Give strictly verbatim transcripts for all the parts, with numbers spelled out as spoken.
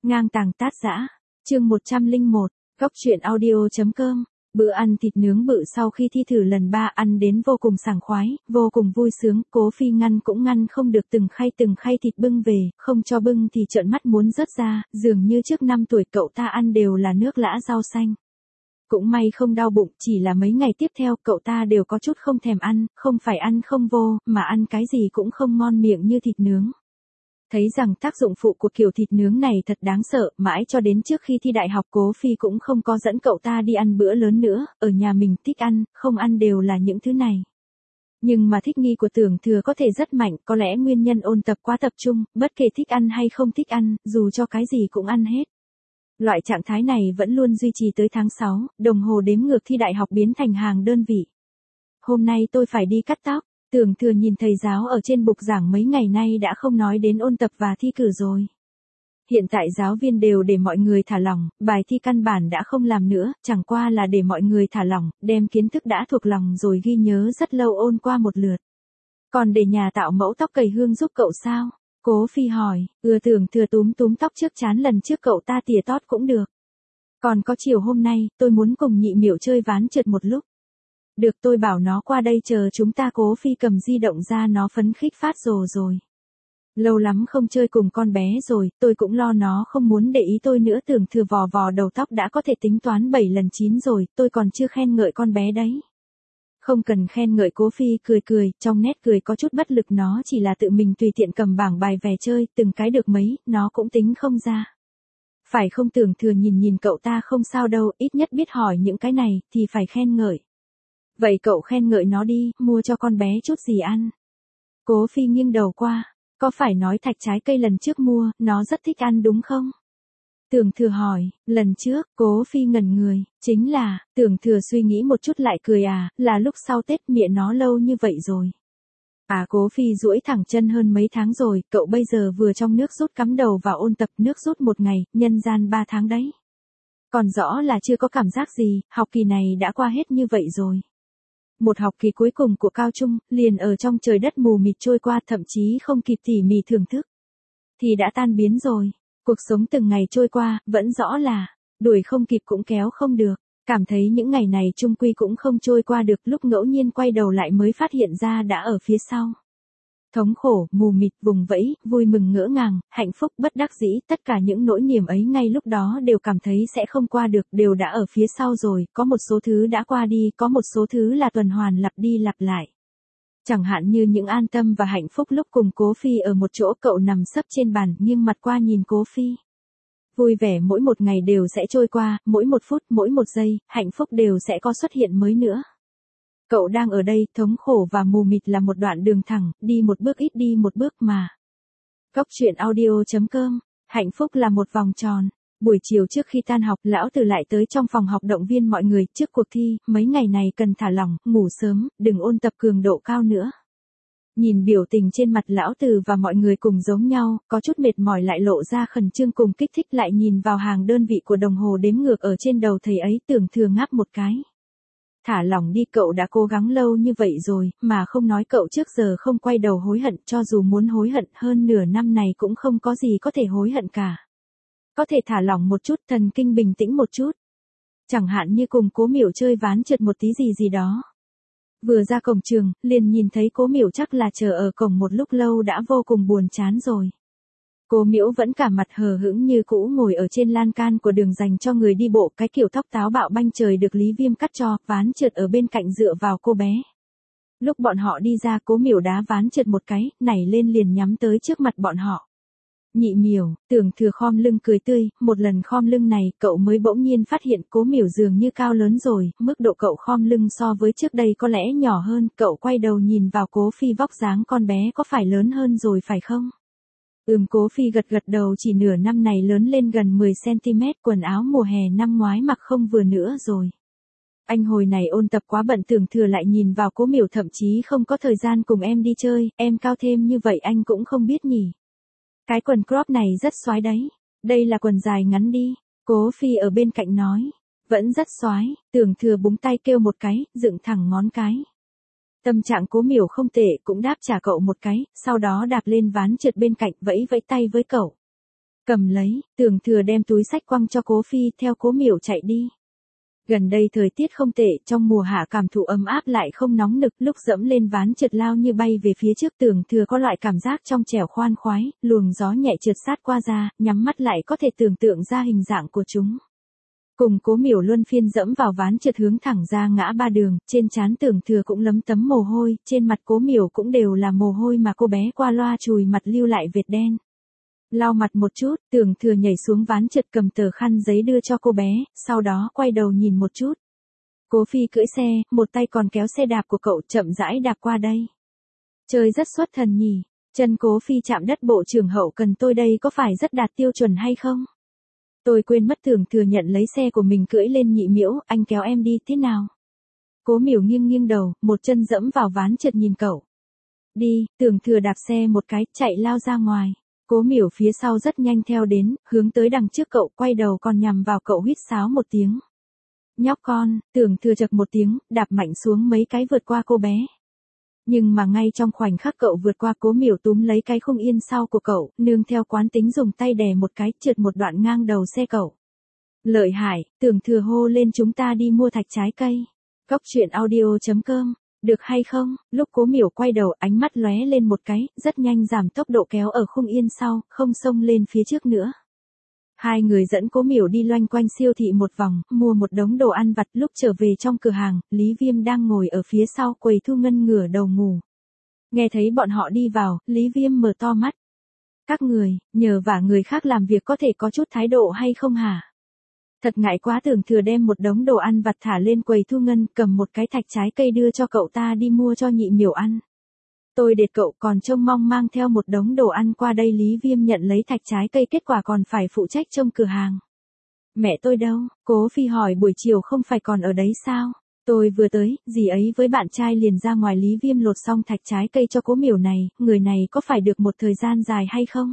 Ngang tàng tát dã, chương một trăm lẻ một, góc truyện audio.com. Bữa ăn thịt nướng bự sau khi thi thử lần ba ăn đến vô cùng sảng khoái, vô cùng vui sướng, Cố Phi ngăn cũng ngăn không được, từng khay từng khay thịt bưng về, không cho bưng thì trợn mắt muốn rớt ra, dường như trước năm tuổi cậu ta ăn đều là nước lã rau xanh. Cũng may không đau bụng, chỉ là mấy ngày tiếp theo cậu ta đều có chút không thèm ăn, không phải ăn không vô, mà ăn cái gì cũng không ngon miệng như thịt nướng. Thấy rằng tác dụng phụ của kiểu thịt nướng này thật đáng sợ, mãi cho đến trước khi thi đại học Cố Phi cũng không có dẫn cậu ta đi ăn bữa lớn nữa, ở nhà mình thích ăn, không ăn đều là những thứ này. Nhưng mà thích nghi của Tưởng Thừa có thể rất mạnh, có lẽ nguyên nhân ôn tập quá tập trung, bất kể thích ăn hay không thích ăn, dù cho cái gì cũng ăn hết. Loại trạng thái này vẫn luôn duy trì tới tháng sáu, đồng hồ đếm ngược thi đại học biến thành hàng đơn vị. Hôm nay tôi phải đi cắt tóc. Tưởng Thừa nhìn thầy giáo ở trên bục giảng mấy ngày nay đã không nói đến ôn tập và thi cử rồi. Hiện tại giáo viên đều để mọi người thả lỏng, bài thi căn bản đã không làm nữa, chẳng qua là để mọi người thả lỏng, đem kiến thức đã thuộc lòng rồi ghi nhớ rất lâu ôn qua một lượt. Còn để nhà tạo mẫu tóc cầy hương giúp cậu sao? Cố Phi hỏi, ưa Tưởng Thừa túm túm tóc trước trán, lần trước cậu ta tỉa tót cũng được. Còn có chiều hôm nay, tôi muốn cùng nhị miểu chơi ván trượt một lúc. Được, tôi bảo nó qua đây chờ chúng ta. Cố Phi cầm di động ra, nó phấn khích phát rồ rồi. Lâu lắm không chơi cùng con bé rồi, tôi cũng lo nó không muốn để ý tôi nữa. Tưởng Thừa vò vò đầu tóc, đã có thể tính toán bảy lần chín rồi, tôi còn chưa khen ngợi con bé đấy. Không cần khen ngợi. Cố Phi cười cười, trong nét cười có chút bất lực, nó chỉ là tự mình tùy tiện cầm bảng bài về chơi, từng cái được mấy, nó cũng tính không ra. Phải không? Tưởng Thừa nhìn nhìn cậu ta, không sao đâu, ít nhất biết hỏi những cái này, thì phải khen ngợi. Vậy cậu khen ngợi nó đi, mua cho con bé chút gì ăn. Cố Phi nghiêng đầu qua, có phải nói thạch trái cây lần trước mua, nó rất thích ăn đúng không? Tưởng Thừa hỏi, lần trước, Cố Phi ngẩn người, chính là, Tưởng Thừa suy nghĩ một chút lại cười, à, là lúc sau Tết, mẹ nó lâu như vậy rồi. À, Cố Phi duỗi thẳng chân, hơn mấy tháng rồi, cậu bây giờ vừa trong nước rút cắm đầu vào ôn tập, nước rút một ngày, nhân gian ba tháng đấy. Còn rõ là chưa có cảm giác gì, học kỳ này đã qua hết như vậy rồi. Một học kỳ cuối cùng của cao trung, liền ở trong trời đất mù mịt trôi qua, thậm chí không kịp tỉ mỉ thưởng thức. Thì đã tan biến rồi. Cuộc sống từng ngày trôi qua, vẫn rõ là, đuổi không kịp cũng kéo không được. Cảm thấy những ngày này chung quy cũng không trôi qua được, lúc ngẫu nhiên quay đầu lại mới phát hiện ra đã ở phía sau. Thống khổ, mù mịt, vùng vẫy, vui mừng ngỡ ngàng, hạnh phúc, bất đắc dĩ, tất cả những nỗi niềm ấy ngay lúc đó đều cảm thấy sẽ không qua được, đều đã ở phía sau rồi, có một số thứ đã qua đi, có một số thứ là tuần hoàn lặp đi lặp lại. Chẳng hạn như những an tâm và hạnh phúc lúc cùng Cố Phi ở một chỗ, cậu nằm sấp trên bàn, nghiêng mặt qua nhìn Cố Phi. Vui vẻ mỗi một ngày đều sẽ trôi qua, mỗi một phút, mỗi một giây, hạnh phúc đều sẽ có xuất hiện mới nữa. Cậu đang ở đây, thống khổ và mù mịt là một đoạn đường thẳng, đi một bước ít đi một bước mà. Góc truyện audio.com, hạnh phúc là một vòng tròn. Buổi chiều trước khi tan học, lão Từ lại tới trong phòng học động viên mọi người, trước cuộc thi, mấy ngày này cần thả lỏng, ngủ sớm, đừng ôn tập cường độ cao nữa. Nhìn biểu tình trên mặt lão Từ và mọi người cùng giống nhau, có chút mệt mỏi lại lộ ra khẩn trương cùng kích thích, lại nhìn vào hàng đơn vị của đồng hồ đếm ngược ở trên đầu thầy ấy, Tưởng Thừa ngáp một cái. Thả lỏng đi, cậu đã cố gắng lâu như vậy rồi, mà không nói cậu trước giờ không quay đầu hối hận, cho dù muốn hối hận hơn nửa năm này cũng không có gì có thể hối hận cả. Có thể thả lỏng một chút, thần kinh bình tĩnh một chút. Chẳng hạn như cùng Cố Miểu chơi ván trượt một tí gì gì đó. Vừa ra cổng trường, liền nhìn thấy Cố Miểu chắc là chờ ở cổng một lúc lâu đã vô cùng buồn chán rồi. Cố Miểu vẫn cả mặt hờ hững như cũ ngồi ở trên lan can của đường dành cho người đi bộ, cái kiểu tóc táo bạo banh trời được Lý Viêm cắt cho, ván trượt ở bên cạnh dựa vào cô bé. Lúc bọn họ đi ra, Cố Miểu đá ván trượt một cái, nảy lên liền nhắm tới trước mặt bọn họ. Nhị Miểu, Tưởng Thừa khom lưng cười tươi, một lần khom lưng này, cậu mới bỗng nhiên phát hiện Cố Miểu dường như cao lớn rồi, mức độ cậu khom lưng so với trước đây có lẽ nhỏ hơn, cậu quay đầu nhìn vào Cố Phi, vóc dáng con bé có phải lớn hơn rồi phải không? Ừm, Cố Phi gật gật đầu, chỉ nửa năm này lớn lên gần mười xăng-ti-mét, quần áo mùa hè năm ngoái mặc không vừa nữa rồi. Anh hồi này ôn tập quá bận. Tưởng Thừa lại nhìn vào Cố Miểu, thậm chí không có thời gian cùng em đi chơi, em cao thêm như vậy anh cũng không biết nhỉ. Cái quần crop này rất xoái đấy. Đây là quần dài ngắn đi. Cố Phi ở bên cạnh nói. Vẫn rất xoái. Tưởng Thừa búng tay kêu một cái, dựng thẳng ngón cái. Tâm trạng Cố Miểu không tệ, cũng đáp trả cậu một cái, sau đó đạp lên ván trượt bên cạnh, vẫy vẫy tay với cậu. Cầm lấy, Tưởng Thừa đem túi xách quăng cho Cố Phi, theo Cố Miểu chạy đi. Gần đây thời tiết không tệ, trong mùa hạ cảm thụ ấm áp lại không nóng nực, lúc dẫm lên ván trượt lao như bay về phía trước, Tưởng Thừa có loại cảm giác trong trẻo khoan khoái, luồng gió nhẹ trượt sát qua da, nhắm mắt lại có thể tưởng tượng ra hình dạng của chúng. Cùng Cố Miểu luân phiên dẫm vào ván trượt hướng thẳng ra ngã ba đường, trên trán Tưởng Thừa cũng lấm tấm mồ hôi, trên mặt Cố Miểu cũng đều là mồ hôi mà cô bé qua loa chùi mặt lưu lại vệt đen. Lau mặt một chút, Tưởng Thừa nhảy xuống ván trượt cầm tờ khăn giấy đưa cho cô bé, sau đó quay đầu nhìn một chút. Cố Phi cưỡi xe, một tay còn kéo xe đạp của cậu chậm rãi đạp qua đây. Chơi rất xuất thần nhỉ, chân Cố Phi chạm đất bộ trưởng hậu cần tôi đây có phải rất đạt tiêu chuẩn hay không? Tôi quên mất Tưởng Thừa nhận lấy xe của mình cưỡi lên Nhị Miễu, anh kéo em đi thế nào? Cố Miểu nghiêng nghiêng đầu, một chân dẫm vào ván trượt nhìn cậu. Đi, Tưởng Thừa đạp xe một cái, chạy lao ra ngoài. Cố Miểu phía sau rất nhanh theo đến, hướng tới đằng trước cậu, quay đầu còn nhằm vào cậu huýt sáo một tiếng. Nhóc con, Tưởng Thừa chậc một tiếng, đạp mạnh xuống mấy cái vượt qua cô bé. Nhưng mà ngay trong khoảnh khắc cậu vượt qua, Cố Miểu túm lấy cái khung yên sau của cậu, nương theo quán tính dùng tay đè một cái, trượt một đoạn ngang đầu xe cậu. Lợi hại, Tưởng Thừa hô lên, chúng ta đi mua thạch trái cây. Cóc truyện audio chấm com, được hay không? Lúc Cố Miểu quay đầu, ánh mắt lóe lên một cái, rất nhanh giảm tốc độ kéo ở khung yên sau, không xông lên phía trước nữa. Hai người dẫn Cố Miểu đi loanh quanh siêu thị một vòng, mua một đống đồ ăn vặt. Lúc trở về trong cửa hàng, Lý Viêm đang ngồi ở phía sau quầy thu ngân ngửa đầu ngủ. Nghe thấy bọn họ đi vào, Lý Viêm mở to mắt. Các người, nhờ vả người khác làm việc có thể có chút thái độ hay không hả? Thật ngại quá. Tưởng Thừa đem một đống đồ ăn vặt thả lên quầy thu ngân, cầm một cái thạch trái cây đưa cho cậu ta đi mua cho Nhị Miểu ăn. Tôi đệt cậu còn trông mong mang theo một đống đồ ăn qua đây. Lý Viêm nhận lấy thạch trái cây, kết quả còn phải phụ trách trông cửa hàng. Mẹ tôi đâu? Cố Phi hỏi. Buổi chiều không phải còn ở đấy sao? Tôi vừa tới, dì ấy với bạn trai liền ra ngoài. Lý Viêm lột xong thạch trái cây cho Cố Miểu này, người này có phải được một thời gian dài hay không?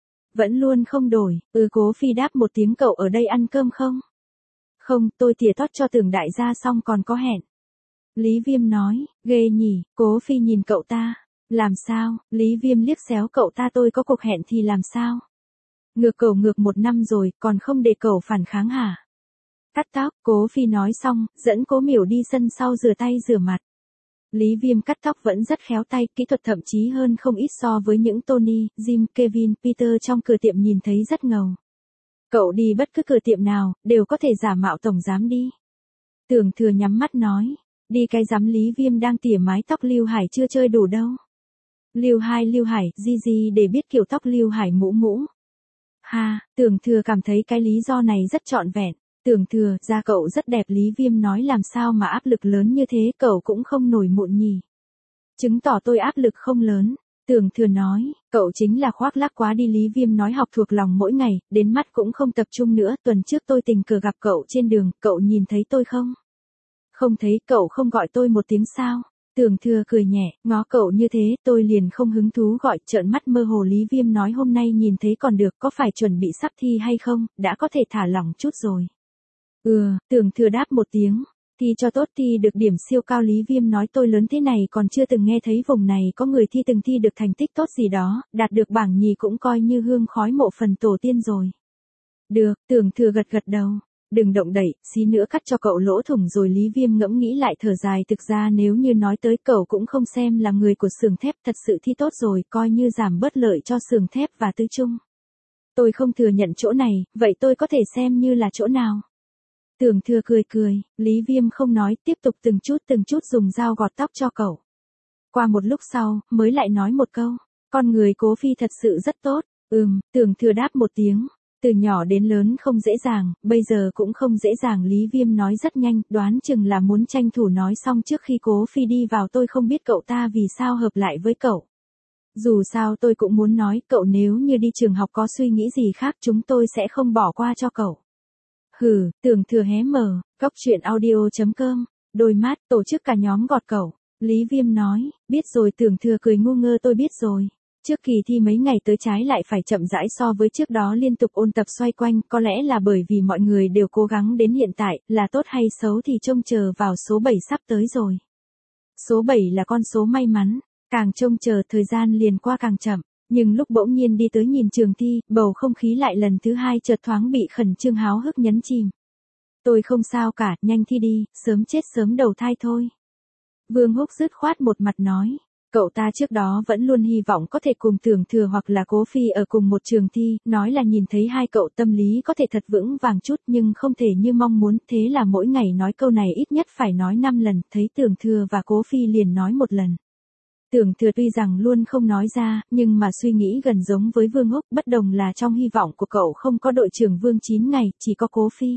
Vẫn luôn không đổi. Ừ, Cố Phi đáp một tiếng. Cậu ở đây ăn cơm không? Không, tôi tỉa tót cho Tưởng đại gia xong còn có hẹn. Lý Viêm nói. Ghê nhỉ. Cố Phi nhìn cậu ta. Làm sao? Lý Viêm liếc xéo cậu ta. Tôi có cuộc hẹn thì làm sao? Ngược cậu ngược một năm rồi, còn không để cậu phản kháng hả? Cắt tóc. Cố Phi nói xong, dẫn Cố Miểu đi sân sau rửa tay rửa mặt. Lý Viêm cắt tóc vẫn rất khéo tay, kỹ thuật thậm chí hơn không ít so với những Tony, Jim, Kevin, Peter trong cửa tiệm nhìn thấy rất ngầu. Cậu đi bất cứ cửa tiệm nào, đều có thể giả mạo tổng giám đi. Tưởng Thừa nhắm mắt nói. Đi cái rắm. Lý Viêm đang tỉa mái tóc Lưu Hải chưa chơi đủ đâu. Lưu Hai Lưu Hải, gì gì để biết kiểu tóc Lưu Hải mũ mũ. Ha, Tưởng Thừa cảm thấy cái lý do này rất trọn vẹn. Tưởng Thừa, da cậu rất đẹp. Lý Viêm nói. Làm sao mà áp lực lớn như thế, cậu cũng không nổi mụn nhỉ? Chứng tỏ tôi áp lực không lớn. Tưởng Thừa nói. Cậu chính là khoác lác quá đi. Lý Viêm nói. Học thuộc lòng mỗi ngày, đến mắt cũng không tập trung nữa. Tuần trước tôi tình cờ gặp cậu trên đường, cậu nhìn thấy tôi không? Không thấy. Cậu không gọi tôi một tiếng sao? Tưởng Thừa cười nhẹ, ngó cậu như thế, tôi liền không hứng thú gọi. Trợn mắt mơ hồ. Lý Viêm nói. Hôm nay nhìn thấy còn được, có phải chuẩn bị sắp thi hay không, đã có thể thả lỏng chút rồi. Ừ, Tưởng Thừa đáp một tiếng. Thi cho tốt, thi được điểm siêu cao. Lý Viêm nói. Tôi lớn thế này còn chưa từng nghe thấy vùng này có người thi từng thi được thành tích tốt gì đó, đạt được bảng nhì cũng coi như hương khói mộ phần tổ tiên rồi. Được, Tưởng Thừa gật gật đầu. Đừng động đậy, xí nữa cắt cho cậu lỗ thủng rồi. Lý Viêm ngẫm nghĩ lại thở dài. Thực ra nếu như nói tới, cậu cũng không xem là người của xưởng thép, thật sự thi tốt rồi, coi như giảm bớt lợi cho xưởng thép và Tư Trung. Tôi không thừa nhận chỗ này, vậy tôi có thể xem như là chỗ nào? Tưởng Thừa cười cười, Lý Viêm không nói, tiếp tục từng chút từng chút dùng dao gọt tóc cho cậu. Qua một lúc sau, mới lại nói một câu. Con người Cố Phi thật sự rất tốt. Ừm, Tưởng Thừa đáp một tiếng. Từ nhỏ đến lớn không dễ dàng, bây giờ cũng không dễ dàng. Lý Viêm nói rất nhanh, đoán chừng là muốn tranh thủ nói xong trước khi Cố Phi đi vào. Tôi không biết cậu ta vì sao hợp lại với cậu. Dù sao tôi cũng muốn nói, cậu nếu như đi trường học có suy nghĩ gì khác, chúng tôi sẽ không bỏ qua cho cậu. Hừ, Tưởng Thừa hé mở, cóc truyện audio chấm com, đôi mắt, tổ chức cả nhóm gọt cậu. Lý Viêm nói. Biết rồi. Tưởng Thừa cười ngu ngơ. Tôi biết rồi. Trước kỳ thi mấy ngày tới trái lại phải chậm rãi so với trước đó, liên tục ôn tập xoay quanh, có lẽ là bởi vì mọi người đều cố gắng đến hiện tại, là tốt hay xấu thì trông chờ vào số bảy sắp tới rồi. Số bảy là con số may mắn, càng trông chờ thời gian liền qua càng chậm. Nhưng lúc bỗng nhiên đi tới nhìn trường thi, bầu không khí lại lần thứ hai chợt thoáng bị khẩn trương háo hức nhấn chìm. Tôi không sao cả, nhanh thi đi, sớm chết sớm đầu thai thôi. Vương Húc dứt khoát một mặt nói. Cậu ta trước đó vẫn luôn hy vọng có thể cùng Tưởng Thừa hoặc là Cố Phi ở cùng một trường thi, nói là nhìn thấy hai cậu tâm lý có thể thật vững vàng chút nhưng không thể như mong muốn, thế là mỗi ngày nói câu này ít nhất phải nói năm lần, thấy Tưởng Thừa và Cố Phi liền nói một lần. Tưởng Thừa tuy rằng luôn không nói ra, nhưng mà suy nghĩ gần giống với Vương Húc, bất đồng là trong hy vọng của cậu không có đội trưởng Vương chín ngày, chỉ có Cố Phi.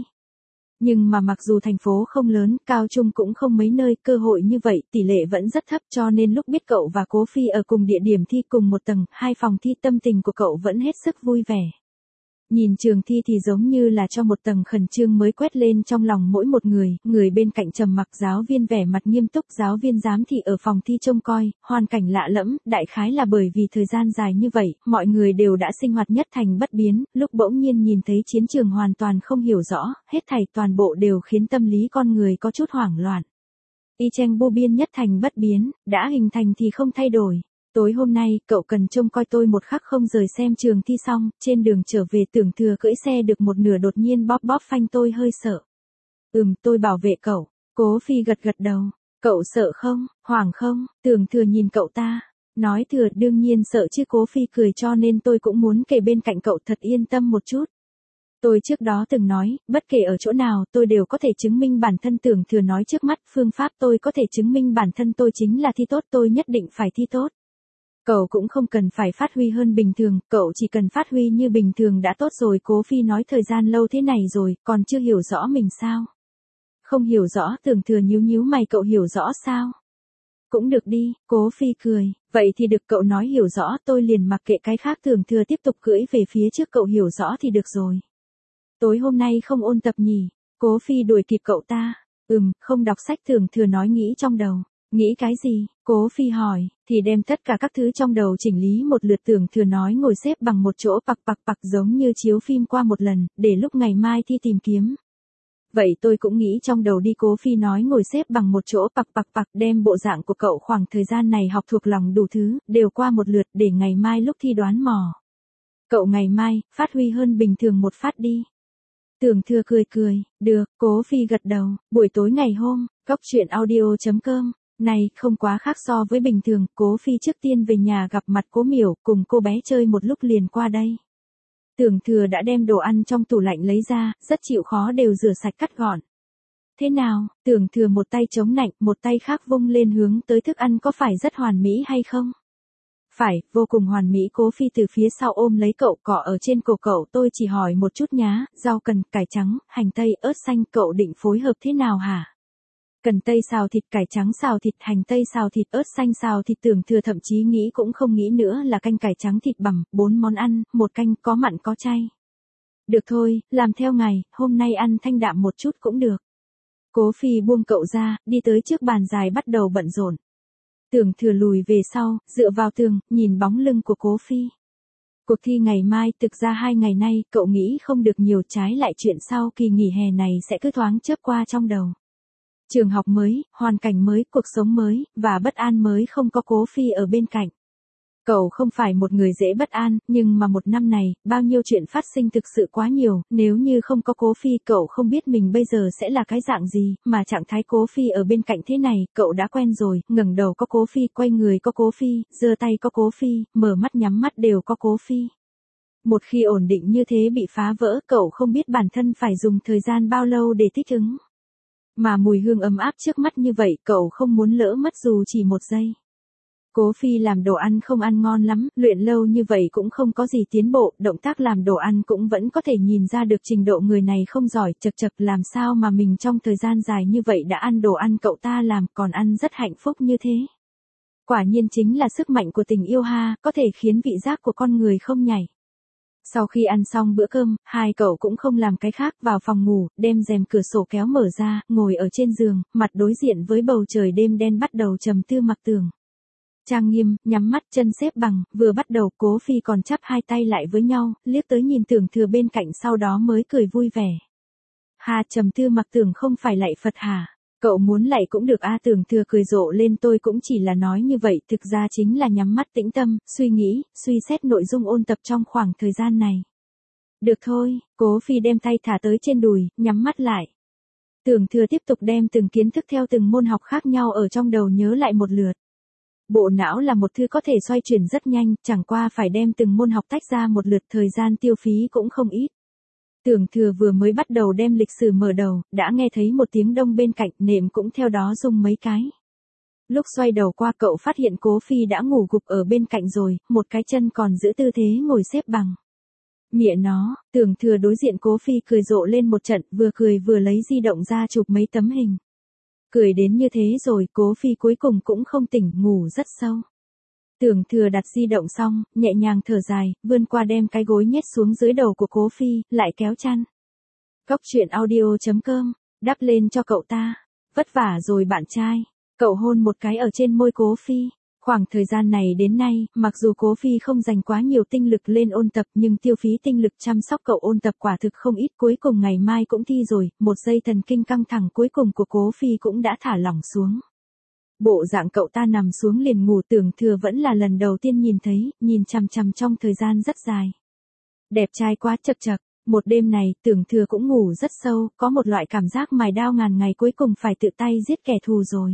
Nhưng mà mặc dù thành phố không lớn, cao trung cũng không mấy nơi, cơ hội như vậy, tỷ lệ vẫn rất thấp cho nên lúc biết cậu và Cố Phi ở cùng địa điểm thi cùng một tầng, hai phòng thi tâm tình của cậu vẫn hết sức vui vẻ. Nhìn trường thi thì giống như là cho một tầng khẩn trương mới quét lên trong lòng mỗi một người, người bên cạnh trầm mặc giáo viên vẻ mặt nghiêm túc, giáo viên giám thị ở phòng thi trông coi, hoàn cảnh lạ lẫm, đại khái là bởi vì thời gian dài như vậy, mọi người đều đã sinh hoạt nhất thành bất biến, lúc bỗng nhiên nhìn thấy chiến trường hoàn toàn không hiểu rõ, hết thảy toàn bộ đều khiến tâm lý con người có chút hoảng loạn. Y chang vô biên nhất thành bất biến, đã hình thành thì không thay đổi. Tối hôm nay, cậu cần trông coi tôi một khắc không rời xem trường thi xong, trên đường trở về Tưởng Thừa cưỡi xe được một nửa đột nhiên bóp bóp phanh tôi hơi sợ. Ừm, tôi bảo vệ cậu. Cố Phi gật gật đầu. Cậu sợ không, hoảng không? Tưởng Thừa nhìn cậu ta. Nói thừa đương nhiên sợ chứ. Cố Phi cười cho nên tôi cũng muốn kề bên cạnh cậu thật yên tâm một chút. Tôi trước đó từng nói, bất kể ở chỗ nào tôi đều có thể chứng minh bản thân. Tưởng Thừa nói trước mắt phương pháp tôi có thể chứng minh bản thân tôi chính là thi tốt, tôi nhất định phải thi tốt. Cậu cũng không cần phải phát huy hơn bình thường, cậu chỉ cần phát huy như bình thường đã tốt rồi. Cố Phi nói thời gian lâu thế này rồi, còn chưa hiểu rõ mình sao? Không hiểu rõ. Tưởng Thừa nhíu nhíu mày, cậu hiểu rõ sao? Cũng được đi, Cố Phi cười, vậy thì được, cậu nói hiểu rõ tôi liền mặc kệ cái khác. Tưởng Thừa tiếp tục cưỡi về phía trước, cậu hiểu rõ thì được rồi. Tối hôm nay không ôn tập nhỉ? Cố Phi đuổi kịp cậu ta. Ừm, không đọc sách. Tưởng Thừa nói nghĩ trong đầu. Nghĩ cái gì? Cố Phi hỏi, thì đem tất cả các thứ trong đầu chỉnh lý một lượt. Tưởng Thừa nói ngồi xếp bằng một chỗ pặc pặc pặc giống như chiếu phim qua một lần, để lúc ngày mai thi tìm kiếm. Vậy tôi cũng nghĩ trong đầu đi. Cố Phi nói ngồi xếp bằng một chỗ pặc pặc pặc, đem bộ dạng của cậu khoảng thời gian này học thuộc lòng đủ thứ, đều qua một lượt để ngày mai lúc thi đoán mò. Cậu ngày mai, phát huy hơn bình thường một phát đi. Tưởng Thừa cười cười, được. Cố Phi gật đầu. Buổi tối ngày hôm, Cóc Truyện Audio chấm com. Này, không quá khác so với bình thường, Cố Phi trước tiên về nhà gặp mặt Cố Miểu, cùng cô bé chơi một lúc liền qua đây. Tưởng Thừa đã đem đồ ăn trong tủ lạnh lấy ra, rất chịu khó đều rửa sạch cắt gọn. Thế nào? Tưởng Thừa một tay chống nạnh, một tay khác vung lên hướng tới thức ăn, có phải rất hoàn mỹ hay không? Phải, vô cùng hoàn mỹ. Cố Phi từ phía sau ôm lấy cậu, cọ ở trên cổ cậu. Tôi chỉ hỏi một chút nhá, rau cần, cải trắng, hành tây, ớt xanh, cậu định phối hợp thế nào hả? Cần tây xào thịt, cải trắng xào thịt, hành tây xào thịt, ớt xanh xào thịt. Tưởng Thừa thậm chí nghĩ cũng không nghĩ nữa là canh cải trắng thịt bằm, bốn món ăn, một canh, có mặn có chay. Được thôi, làm theo ngày, hôm nay ăn thanh đạm một chút cũng được. Cố Phi buông cậu ra, đi tới trước bàn dài bắt đầu bận rộn. Tưởng Thừa lùi về sau, dựa vào tường, nhìn bóng lưng của Cố Phi. Cuộc thi ngày mai, thực ra hai ngày nay, cậu nghĩ không được nhiều, trái lại chuyện sau kỳ nghỉ hè này sẽ cứ thoáng chớp qua trong đầu. Trường học mới, hoàn cảnh mới, cuộc sống mới, và bất an mới không có Cố Phi ở bên cạnh. Cậu không phải một người dễ bất an, nhưng mà một năm này, bao nhiêu chuyện phát sinh thực sự quá nhiều, nếu như không có Cố Phi cậu không biết mình bây giờ sẽ là cái dạng gì, mà trạng thái Cố Phi ở bên cạnh thế này, cậu đã quen rồi, ngẩng đầu có Cố Phi, quay người có Cố Phi, giơ tay có Cố Phi, mở mắt nhắm mắt đều có Cố Phi. Một khi ổn định như thế bị phá vỡ, cậu không biết bản thân phải dùng thời gian bao lâu để thích ứng. Mà mùi hương ấm áp trước mắt như vậy, cậu không muốn lỡ mất dù chỉ một giây. Cố Phi làm đồ ăn không ăn ngon lắm, luyện lâu như vậy cũng không có gì tiến bộ, động tác làm đồ ăn cũng vẫn có thể nhìn ra được trình độ người này không giỏi, chật chật làm sao mà mình trong thời gian dài như vậy đã ăn đồ ăn cậu ta làm, còn ăn rất hạnh phúc như thế. Quả nhiên chính là sức mạnh của tình yêu ha, có thể khiến vị giác của con người không nhảy. Sau khi ăn xong bữa cơm, hai cậu cũng không làm cái khác, vào phòng ngủ, đem rèm cửa sổ kéo mở ra, ngồi ở trên giường, mặt đối diện với bầu trời đêm đen bắt đầu trầm tư mặc tường. Trang nghiêm, nhắm mắt, chân xếp bằng, vừa bắt đầu Cố Phi còn chắp hai tay lại với nhau, liếc tới nhìn Tưởng Thừa bên cạnh sau đó mới cười vui vẻ. Hà, trầm tư mặc tường không phải lạy Phật hả? Cậu muốn lạy cũng được a. Tưởng Thừa cười rộ lên, tôi cũng chỉ là nói như vậy, thực ra chính là nhắm mắt tĩnh tâm, suy nghĩ, suy xét nội dung ôn tập trong khoảng thời gian này. Được thôi, Cố Phi đem tay thả tới trên đùi, nhắm mắt lại. Tưởng Thừa tiếp tục đem từng kiến thức theo từng môn học khác nhau ở trong đầu nhớ lại một lượt. Bộ não là một thứ có thể xoay chuyển rất nhanh, chẳng qua phải đem từng môn học tách ra một lượt, thời gian tiêu phí cũng không ít. Tưởng Thừa vừa mới bắt đầu đem lịch sử mở đầu, đã nghe thấy một tiếng đông bên cạnh, nệm cũng theo đó rung mấy cái. Lúc xoay đầu qua cậu phát hiện Cố Phi đã ngủ gục ở bên cạnh rồi, một cái chân còn giữ tư thế ngồi xếp bằng. Mẹ nó, Tưởng Thừa đối diện Cố Phi cười rộ lên một trận, vừa cười vừa lấy di động ra chụp mấy tấm hình. Cười đến như thế rồi, Cố Phi cuối cùng cũng không tỉnh, ngủ rất sâu. Tưởng Thừa đặt di động xong, nhẹ nhàng thở dài, vươn qua đem cái gối nhét xuống dưới đầu của Cố Phi, lại kéo chăn. Cóc truyện audio chấm com, đắp lên cho cậu ta. Vất vả rồi bạn trai. Cậu hôn một cái ở trên môi Cố Phi. Khoảng thời gian này đến nay, mặc dù Cố Phi không dành quá nhiều tinh lực lên ôn tập nhưng tiêu phí tinh lực chăm sóc cậu ôn tập quả thực không ít. Cuối cùng ngày mai cũng thi rồi, một giây thần kinh căng thẳng cuối cùng của Cố Phi cũng đã thả lỏng xuống. Bộ dạng cậu ta nằm xuống liền ngủ. Tưởng Thừa vẫn là lần đầu tiên nhìn thấy, nhìn chằm chằm trong thời gian rất dài. Đẹp trai quá chật chật. Một đêm này, Tưởng Thừa cũng ngủ rất sâu, có một loại cảm giác mài đao ngàn ngày cuối cùng phải tự tay giết kẻ thù rồi.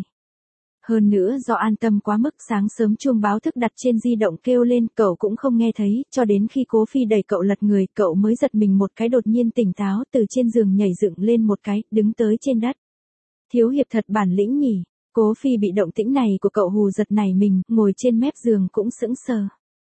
Hơn nữa do an tâm quá mức, sáng sớm chuông báo thức đặt trên di động kêu lên, cậu cũng không nghe thấy, cho đến khi Cố Phi đẩy cậu lật người, cậu mới giật mình một cái, đột nhiên tỉnh táo, từ trên giường nhảy dựng lên một cái, đứng tới trên đất. Thiếu hiệp thật bản lĩnh nhỉ. Cố Phi bị động tĩnh này của cậu hù giật nảy mình, ngồi trên mép giường cũng sững sờ.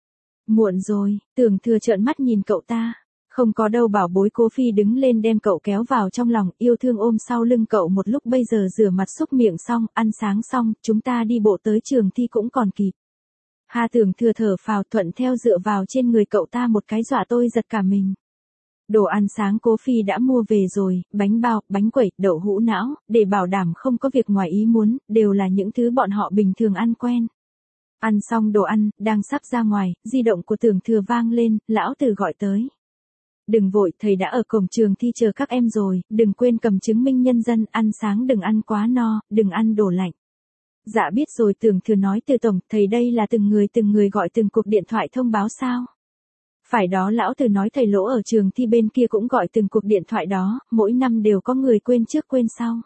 Muộn rồi, Tưởng Thừa trợn mắt nhìn cậu ta. Không có đâu bảo bối. Cố Phi đứng lên đem cậu kéo vào trong lòng, yêu thương ôm sau lưng cậu một lúc. Bây giờ rửa mặt xúc miệng xong, ăn sáng xong, chúng ta đi bộ tới trường thi cũng còn kịp. Ha. Tưởng Thừa thở phào thuận theo dựa vào trên người cậu ta một cái, dọa tôi giật cả mình. Đồ ăn sáng Cố Phi đã mua về rồi, bánh bao, bánh quẩy, đậu hũ não, để bảo đảm không có việc ngoài ý muốn, đều là những thứ bọn họ bình thường ăn quen. Ăn xong đồ ăn, đang sắp ra ngoài, di động của Tưởng Thừa vang lên, lão Từ gọi tới. Đừng vội, thầy đã ở cổng trường thi chờ các em rồi, đừng quên cầm chứng minh nhân dân, ăn sáng đừng ăn quá no, đừng ăn đồ lạnh. Dạ biết rồi. Tưởng Thừa nói, Từ tổng, thầy đây là từng người từng người gọi từng cuộc điện thoại thông báo sao? Phải đó. Lão Từ nói thầy Lỗ ở trường thi bên kia cũng gọi từng cuộc điện thoại đó, mỗi năm đều có người quên trước quên sau.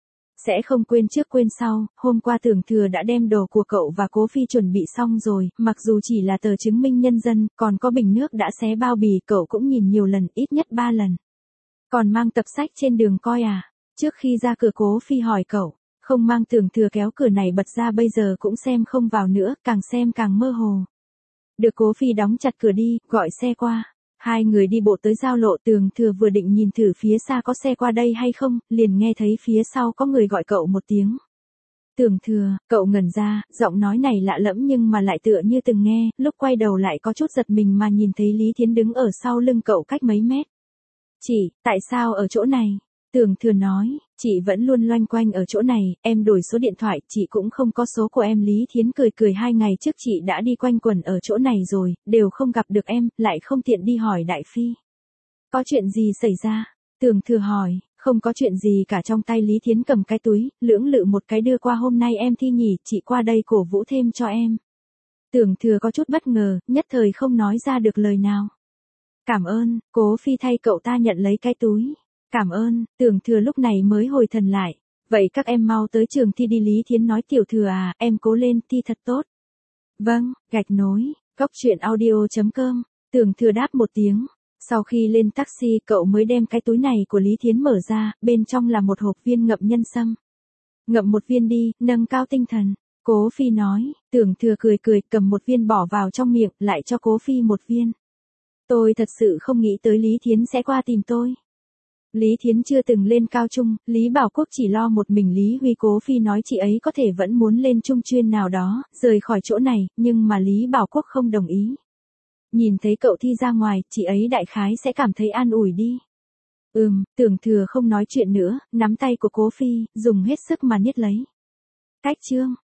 Sẽ không quên trước quên sau. Hôm qua Tưởng Thừa đã đem đồ của cậu và Cố Phi chuẩn bị xong rồi, mặc dù chỉ là tờ chứng minh nhân dân, còn có bình nước đã xé bao bì, cậu cũng nhìn nhiều lần, ít nhất ba lần. Còn mang tập sách trên đường coi à? Trước khi ra cửa Cố Phi hỏi cậu. Không mang. Tưởng Thừa kéo cửa này bật ra, bây giờ cũng xem không vào nữa, càng xem càng mơ hồ. Được. Cố Phi đóng chặt cửa đi, gọi xe qua. Hai người đi bộ tới giao lộ. Tưởng Thừa vừa định nhìn thử phía xa có xe qua đây hay không, liền nghe thấy phía sau có người gọi cậu một tiếng. Tưởng Thừa, cậu ngẩn ra, giọng nói này lạ lẫm nhưng mà lại tựa như từng nghe, lúc quay đầu lại có chút giật mình mà nhìn thấy Lý Thiến đứng ở sau lưng cậu cách mấy mét. Chị, tại sao ở chỗ này? Tưởng Thừa nói, chị vẫn luôn loanh quanh ở chỗ này, em đổi số điện thoại, chị cũng không có số của em. Lý Thiến cười cười, hai ngày trước chị đã đi quanh quẩn ở chỗ này rồi, đều không gặp được em, lại không tiện đi hỏi Đại Phi. Có chuyện gì xảy ra? Tưởng Thừa hỏi. Không có chuyện gì cả. Trong tay Lý Thiến cầm cái túi, lưỡng lự một cái đưa qua, hôm nay em thi nhỉ, chị qua đây cổ vũ thêm cho em. Tưởng Thừa có chút bất ngờ, nhất thời không nói ra được lời nào. Cảm ơn. Cố Phi thay cậu ta nhận lấy cái túi. Cảm ơn. Tưởng Thừa lúc này mới hồi thần lại. Vậy các em mau tới trường thi đi. Lý Thiến nói. Tiểu Thừa à, em cố lên, thi thật tốt. Vâng, gạch nối. Cóc truyện audio chấm com. Tưởng Thừa đáp một tiếng. Sau khi lên taxi, cậu mới đem cái túi này của Lý Thiến mở ra, bên trong là một hộp viên ngậm nhân sâm. Ngậm một viên đi, nâng cao tinh thần. Cố Phi nói. Tưởng Thừa cười cười, cầm một viên bỏ vào trong miệng, lại cho Cố Phi một viên. Tôi thật sự không nghĩ tới Lý Thiến sẽ qua tìm tôi. Lý Thiến chưa từng lên cao trung, Lý Bảo Quốc chỉ lo một mình Lý Huy. Cố Phi nói chị ấy có thể vẫn muốn lên trung chuyên nào đó, rời khỏi chỗ này, nhưng mà Lý Bảo Quốc không đồng ý. Nhìn thấy cậu thi ra ngoài, chị ấy đại khái sẽ cảm thấy an ủi đi. Ừm. Tưởng Thừa không nói chuyện nữa, nắm tay của Cố Phi, dùng hết sức mà niết lấy. Cách chương.